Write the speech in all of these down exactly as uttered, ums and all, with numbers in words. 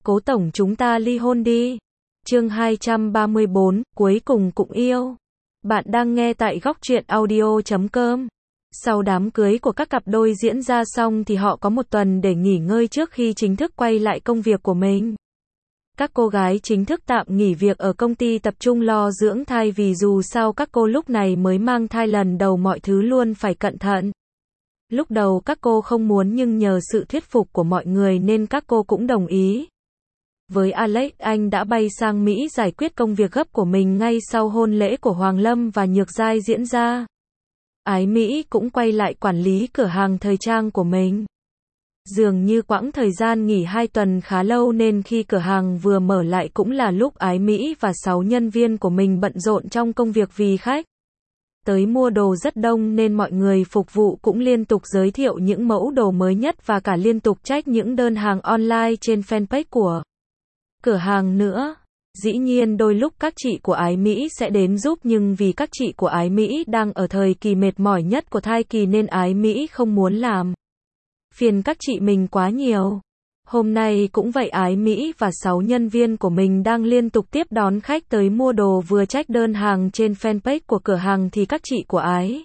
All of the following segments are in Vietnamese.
Cố tổng chúng ta ly hôn đi. Chương hai trăm ba mươi bốn, cuối cùng cũng yêu. Bạn đang nghe tại góc truyện audio chấm com. Sau đám cưới của các cặp đôi diễn ra xong thì họ có một tuần để nghỉ ngơi trước khi chính thức quay lại công việc của mình. Các cô gái chính thức tạm nghỉ việc ở công ty tập trung lo dưỡng thai vì dù sao các cô lúc này mới mang thai lần đầu mọi thứ luôn phải cẩn thận. Lúc đầu các cô không muốn nhưng nhờ sự thuyết phục của mọi người nên các cô cũng đồng ý. Với Alex, anh đã bay sang Mỹ giải quyết công việc gấp của mình ngay sau hôn lễ của Hoàng Lâm và Nhược Giai diễn ra. Ái Mỹ cũng quay lại quản lý cửa hàng thời trang của mình. Dường như quãng thời gian nghỉ hai tuần khá lâu nên khi cửa hàng vừa mở lại cũng là lúc Ái Mỹ và sáu nhân viên của mình bận rộn trong công việc vì khách tới mua đồ rất đông nên mọi người phục vụ cũng liên tục giới thiệu những mẫu đồ mới nhất và cả liên tục check những đơn hàng online trên fanpage của cửa hàng nữa. Dĩ nhiên đôi lúc các chị của Ái Mỹ sẽ đến giúp nhưng vì các chị của Ái Mỹ đang ở thời kỳ mệt mỏi nhất của thai kỳ nên Ái Mỹ không muốn làm phiền các chị mình quá nhiều. Hôm nay cũng vậy, Ái Mỹ và sáu nhân viên của mình đang liên tục tiếp đón khách tới mua đồ, vừa check đơn hàng trên fanpage của cửa hàng thì các chị của Ái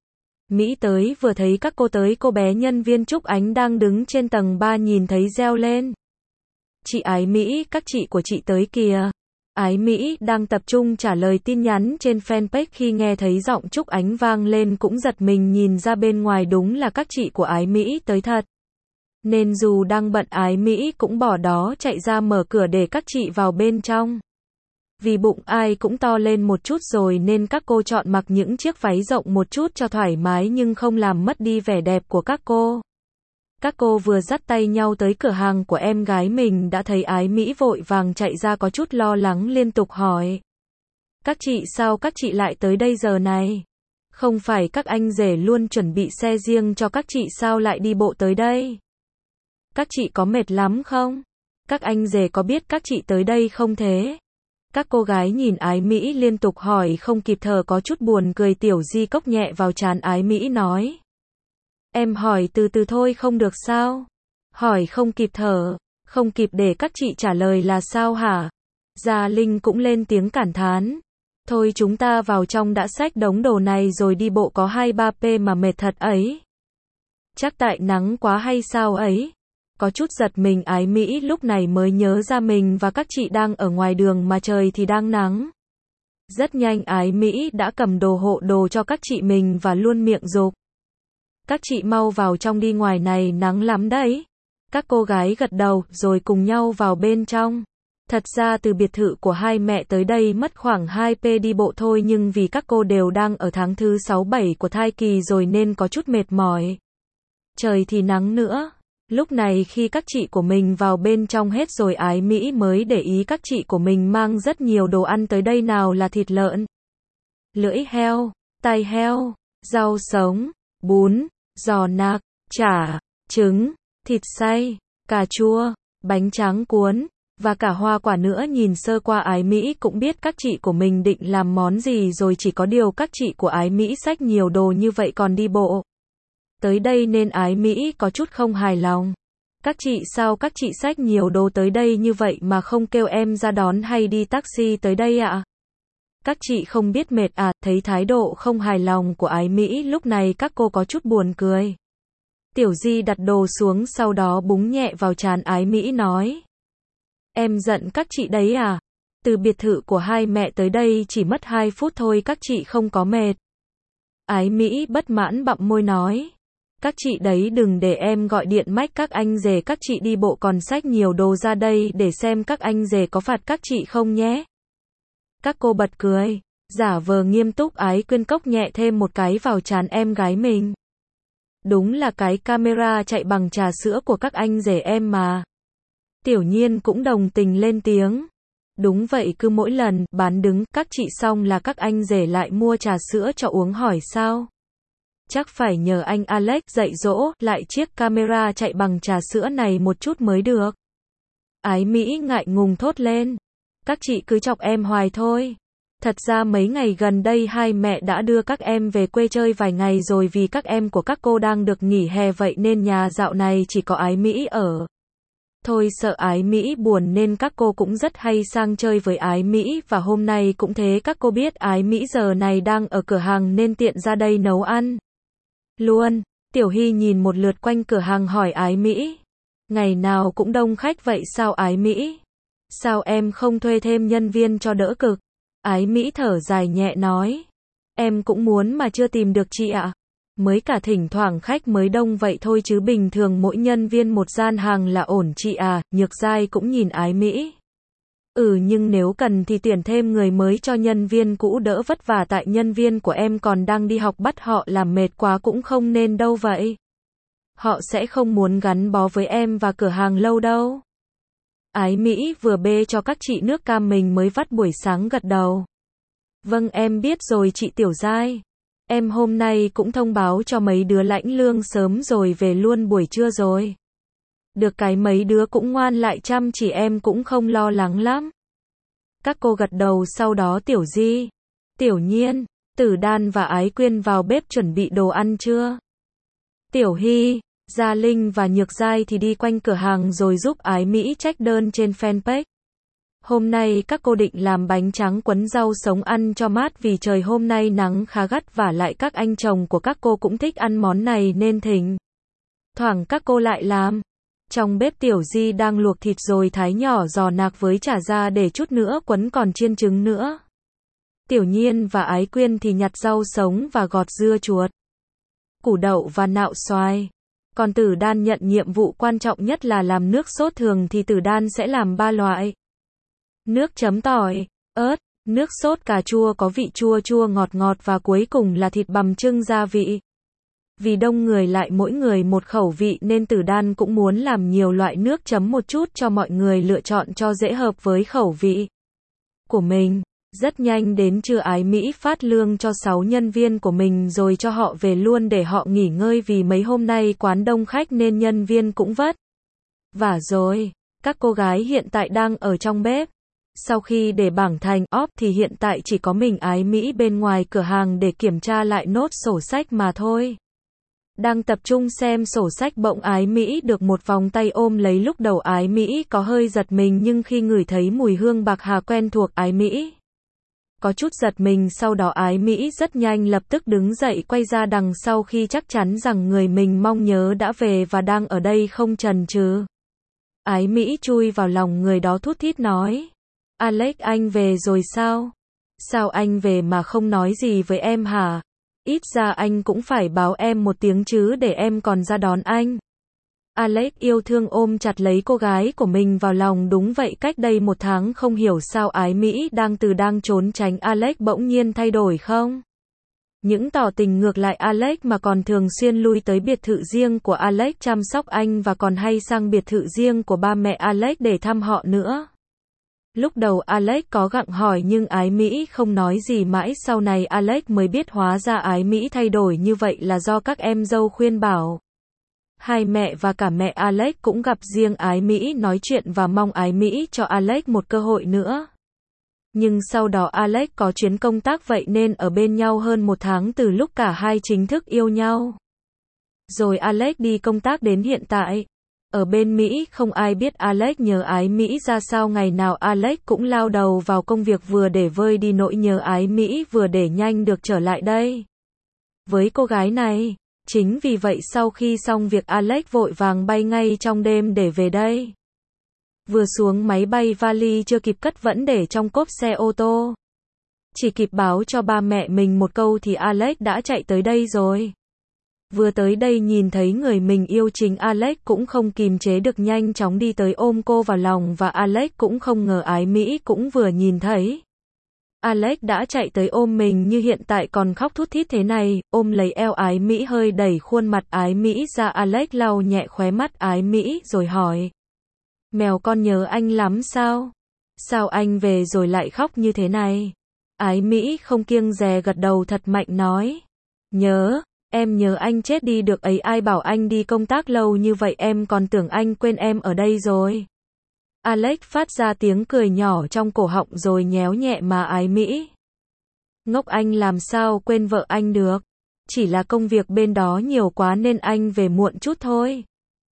Mỹ tới, vừa thấy các cô tới cô bé nhân viên Trúc Ánh đang đứng trên tầng ba nhìn thấy reo lên. Chị Ái Mỹ, các chị của chị tới kìa. Ái Mỹ đang tập trung trả lời tin nhắn trên fanpage khi nghe thấy giọng Trúc Ánh vang lên cũng giật mình nhìn ra bên ngoài, đúng là các chị của Ái Mỹ tới thật. Nên dù đang bận Ái Mỹ cũng bỏ đó chạy ra mở cửa để các chị vào bên trong. Vì bụng ai cũng to lên một chút rồi nên các cô chọn mặc những chiếc váy rộng một chút cho thoải mái nhưng không làm mất đi vẻ đẹp của các cô. Các cô vừa dắt tay nhau tới cửa hàng của em gái mình đã thấy Ái Mỹ vội vàng chạy ra có chút lo lắng liên tục hỏi. Các chị sao các chị lại tới đây giờ này? Không phải các anh rể luôn chuẩn bị xe riêng cho các chị sao lại đi bộ tới đây? Các chị có mệt lắm không? Các anh rể có biết các chị tới đây không thế? Các cô gái nhìn Ái Mỹ liên tục hỏi không kịp thở có chút buồn cười. Tiểu Di cốc nhẹ vào trán Ái Mỹ nói. Em hỏi từ từ thôi không được sao? Hỏi không kịp thở, không kịp để các chị trả lời là sao hả? Gia Linh cũng lên tiếng cản thán. Thôi chúng ta vào trong đã, xách đống đồ này rồi đi bộ có hai ba cây mà mệt thật ấy. Chắc tại nắng quá hay sao ấy? Có chút giật mình, Ái Mỹ lúc này mới nhớ ra mình và các chị đang ở ngoài đường mà trời thì đang nắng. Rất nhanh Ái Mỹ đã cầm đồ hộ đồ cho các chị mình và luôn miệng giục. Các chị mau vào trong đi, ngoài này nắng lắm đấy. Các cô gái gật đầu rồi cùng nhau vào bên trong. Thật ra từ biệt thự của hai mẹ tới đây mất khoảng hai cây đi bộ thôi nhưng vì các cô đều đang ở tháng thứ sáu bảy của thai kỳ rồi nên có chút mệt mỏi. Trời thì nắng nữa. Lúc này khi các chị của mình vào bên trong hết rồi Ái Mỹ mới để ý các chị của mình mang rất nhiều đồ ăn tới đây, nào là thịt lợn, lưỡi heo, tai heo, rau sống, bún, giò nạc, chả, trứng, thịt xay, cà chua, bánh tráng cuốn, và cả hoa quả nữa. Nhìn sơ qua Ái Mỹ cũng biết các chị của mình định làm món gì rồi, chỉ có điều các chị của Ái Mỹ xách nhiều đồ như vậy còn đi bộ tới đây nên Ái Mỹ có chút không hài lòng. Các chị sao các chị xách nhiều đồ tới đây như vậy mà không kêu em ra đón hay đi taxi tới đây ạ? À? Các chị không biết mệt à? Thấy thái độ không hài lòng của Ái Mỹ lúc này các cô có chút buồn cười. Tiểu Di đặt đồ xuống sau đó búng nhẹ vào trán Ái Mỹ nói. Em giận các chị đấy à? Từ biệt thự của hai mẹ tới đây chỉ mất hai phút thôi, các chị không có mệt? Ái Mỹ bất mãn bặm môi nói. Các chị đấy đừng để em gọi điện mách các anh rể các chị đi bộ còn xách nhiều đồ ra đây để xem các anh rể có phạt các chị không nhé. Các cô bật cười, giả vờ nghiêm túc. Ái Quyên cốc nhẹ thêm một cái vào trán em gái mình. Đúng là cái camera chạy bằng trà sữa của các anh rể em mà. Tiểu Nhiên cũng đồng tình lên tiếng. Đúng vậy, cứ mỗi lần bán đứng các chị xong là các anh rể lại mua trà sữa cho uống, hỏi sao? Chắc phải nhờ anh Alex dạy dỗ lại chiếc camera chạy bằng trà sữa này một chút mới được. Ái Mỹ ngại ngùng thốt lên. Các chị cứ chọc em hoài thôi. Thật ra mấy ngày gần đây hai mẹ đã đưa các em về quê chơi vài ngày rồi, vì các em của các cô đang được nghỉ hè vậy nên nhà dạo này chỉ có Ái Mỹ ở. Thôi sợ Ái Mỹ buồn nên các cô cũng rất hay sang chơi với Ái Mỹ và hôm nay cũng thế, các cô biết Ái Mỹ giờ này đang ở cửa hàng nên tiện ra đây nấu ăn luôn. Tiểu Hy nhìn một lượt quanh cửa hàng hỏi Ái Mỹ, ngày nào cũng đông khách vậy sao Ái Mỹ? Sao em không thuê thêm nhân viên cho đỡ cực? Ái Mỹ thở dài nhẹ nói, em cũng muốn mà chưa tìm được chị ạ. Mới cả thỉnh thoảng khách mới đông vậy thôi chứ bình thường mỗi nhân viên một gian hàng là ổn chị à. Nhược Giai cũng nhìn Ái Mỹ. Ừ nhưng nếu cần thì tuyển thêm người mới cho nhân viên cũ đỡ vất vả, tại nhân viên của em còn đang đi học, bắt họ làm mệt quá cũng không nên đâu vậy. Họ sẽ không muốn gắn bó với em và cửa hàng lâu đâu. Ái Mỹ vừa bê cho các chị nước cam mình mới vắt buổi sáng gật đầu. Vâng em biết rồi chị Tiểu Giai. Em hôm nay cũng thông báo cho mấy đứa lãnh lương sớm rồi về luôn buổi trưa rồi. Được cái mấy đứa cũng ngoan lại chăm chỉ, em cũng không lo lắng lắm. Các cô gật đầu, sau đó Tiểu Di, Tiểu Nhiên, Tử Đan và Ái Quyên vào bếp chuẩn bị đồ ăn trưa. Tiểu Hy, Gia Linh và Nhược Giai thì đi quanh cửa hàng rồi giúp Ái Mỹ check đơn trên fanpage. Hôm nay các cô định làm bánh tráng cuốn rau sống ăn cho mát vì trời hôm nay nắng khá gắt và lại các anh chồng của các cô cũng thích ăn món này nên thỉnh thoảng các cô lại làm. Trong bếp Tiểu Di đang luộc thịt rồi thái nhỏ giò nạc với chả ra để chút nữa cuốn còn chiên trứng nữa. Tiểu Nhiên và Ái Quyên thì nhặt rau sống và gọt dưa chuột, củ đậu và nạo xoài. Còn Tử Đan nhận nhiệm vụ quan trọng nhất là làm nước sốt, thường thì Tử Đan sẽ làm ba loại. Nước chấm tỏi, ớt, nước sốt cà chua có vị chua chua ngọt ngọt và cuối cùng là thịt bằm trưng gia vị. Vì đông người lại mỗi người một khẩu vị nên Tử Đan cũng muốn làm nhiều loại nước chấm một chút cho mọi người lựa chọn cho dễ hợp với khẩu vị của mình. Rất nhanh đến trưa Ái Mỹ phát lương cho sáu nhân viên của mình rồi cho họ về luôn để họ nghỉ ngơi vì mấy hôm nay quán đông khách nên nhân viên cũng vất vả rồi. Các cô gái hiện tại đang ở trong bếp. Sau khi để bảng thành off thì hiện tại chỉ có mình Ái Mỹ bên ngoài cửa hàng để kiểm tra lại nốt sổ sách mà thôi. Đang tập trung xem sổ sách bỗng Ái Mỹ được một vòng tay ôm lấy, lúc đầu Ái Mỹ có hơi giật mình nhưng khi ngửi thấy mùi hương bạc hà quen thuộc Ái Mỹ có chút giật mình, sau đó Ái Mỹ rất nhanh lập tức đứng dậy quay ra đằng sau khi chắc chắn rằng người mình mong nhớ đã về và đang ở đây không chần chừ. Ái Mỹ chui vào lòng người đó thút thít nói, Alex anh về rồi sao? Sao anh về mà không nói gì với em hả? Ít ra anh cũng phải báo em một tiếng chứ để em còn ra đón anh. Alex yêu thương ôm chặt lấy cô gái của mình vào lòng. Đúng vậy, cách đây một tháng không hiểu sao Ái Mỹ đang từ đang trốn tránh Alex bỗng nhiên thay đổi không? Những tỏ tình ngược lại Alex mà còn thường xuyên lui tới biệt thự riêng của Alex chăm sóc anh và còn hay sang biệt thự riêng của ba mẹ Alex để thăm họ nữa. Lúc đầu Alex có gặng hỏi nhưng Ái Mỹ không nói gì, mãi sau này Alex mới biết hóa ra Ái Mỹ thay đổi như vậy là do các em dâu khuyên bảo. Hai mẹ và cả mẹ Alex cũng gặp riêng Ái Mỹ nói chuyện và mong Ái Mỹ cho Alex một cơ hội nữa. Nhưng sau đó Alex có chuyến công tác vậy nên ở bên nhau hơn một tháng từ lúc cả hai chính thức yêu nhau. Rồi Alex đi công tác đến hiện tại. Ở bên Mỹ không ai biết Alex nhớ Ái Mỹ ra sao, ngày nào Alex cũng lao đầu vào công việc vừa để vơi đi nỗi nhớ Ái Mỹ vừa để nhanh được trở lại đây với cô gái này. Chính vì vậy sau khi xong việc Alex vội vàng bay ngay trong đêm để về đây. Vừa xuống máy bay vali chưa kịp cất vẫn để trong cốp xe ô tô. Chỉ kịp báo cho ba mẹ mình một câu thì Alex đã chạy tới đây rồi. Vừa tới đây nhìn thấy người mình yêu, chính Alex cũng không kìm chế được nhanh chóng đi tới ôm cô vào lòng và Alex cũng không ngờ Ái Mỹ cũng vừa nhìn thấy. Alex đã chạy tới ôm mình như hiện tại còn khóc thút thít thế này, ôm lấy eo Ái Mỹ hơi đẩy khuôn mặt Ái Mỹ ra. Alex lau nhẹ khóe mắt Ái Mỹ rồi hỏi, mèo con nhớ anh lắm sao? Sao anh về rồi lại khóc như thế này? Ái Mỹ không kiêng dè gật đầu thật mạnh nói, nhớ, em nhớ anh chết đi được ấy, ai bảo anh đi công tác lâu như vậy em còn tưởng anh quên em ở đây rồi. Alex phát ra tiếng cười nhỏ trong cổ họng rồi nhéo nhẹ má Ái Mỹ. Ngốc, anh làm sao quên vợ anh được? Chỉ là công việc bên đó nhiều quá nên anh về muộn chút thôi.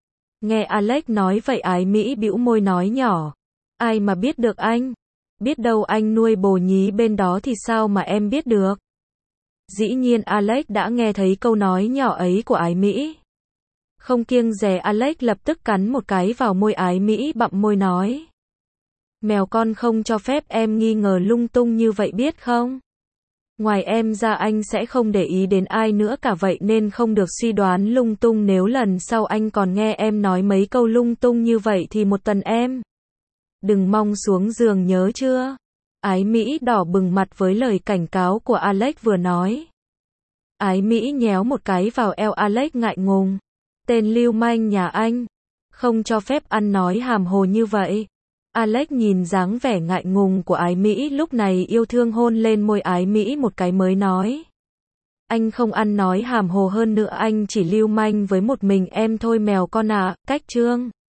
Nghe Alex nói vậy Ái Mỹ bĩu môi nói nhỏ. Ai mà biết được anh? Biết đâu anh nuôi bồ nhí bên đó thì sao mà em biết được? Dĩ nhiên Alex đã nghe thấy câu nói nhỏ ấy của Ái Mỹ. Không kiêng dè Alex lập tức cắn một cái vào môi Ái Mỹ bặm môi nói. Mèo con không cho phép em nghi ngờ lung tung như vậy biết không? Ngoài em ra anh sẽ không để ý đến ai nữa cả vậy nên không được suy đoán lung tung nếu lần sau anh còn nghe em nói mấy câu lung tung như vậy thì một tuần em. Đừng mong xuống giường nhớ chưa? Ái Mỹ đỏ bừng mặt với lời cảnh cáo của Alex vừa nói. Ái Mỹ nhéo một cái vào eo Alex ngại ngùng. Tên lưu manh nhà anh. Không cho phép ăn nói hàm hồ như vậy. Alex nhìn dáng vẻ ngại ngùng của Ái Mỹ lúc này yêu thương hôn lên môi Ái Mỹ một cái mới nói. Anh không ăn nói hàm hồ hơn nữa anh chỉ lưu manh với một mình em thôi mèo con ạ, cách trương.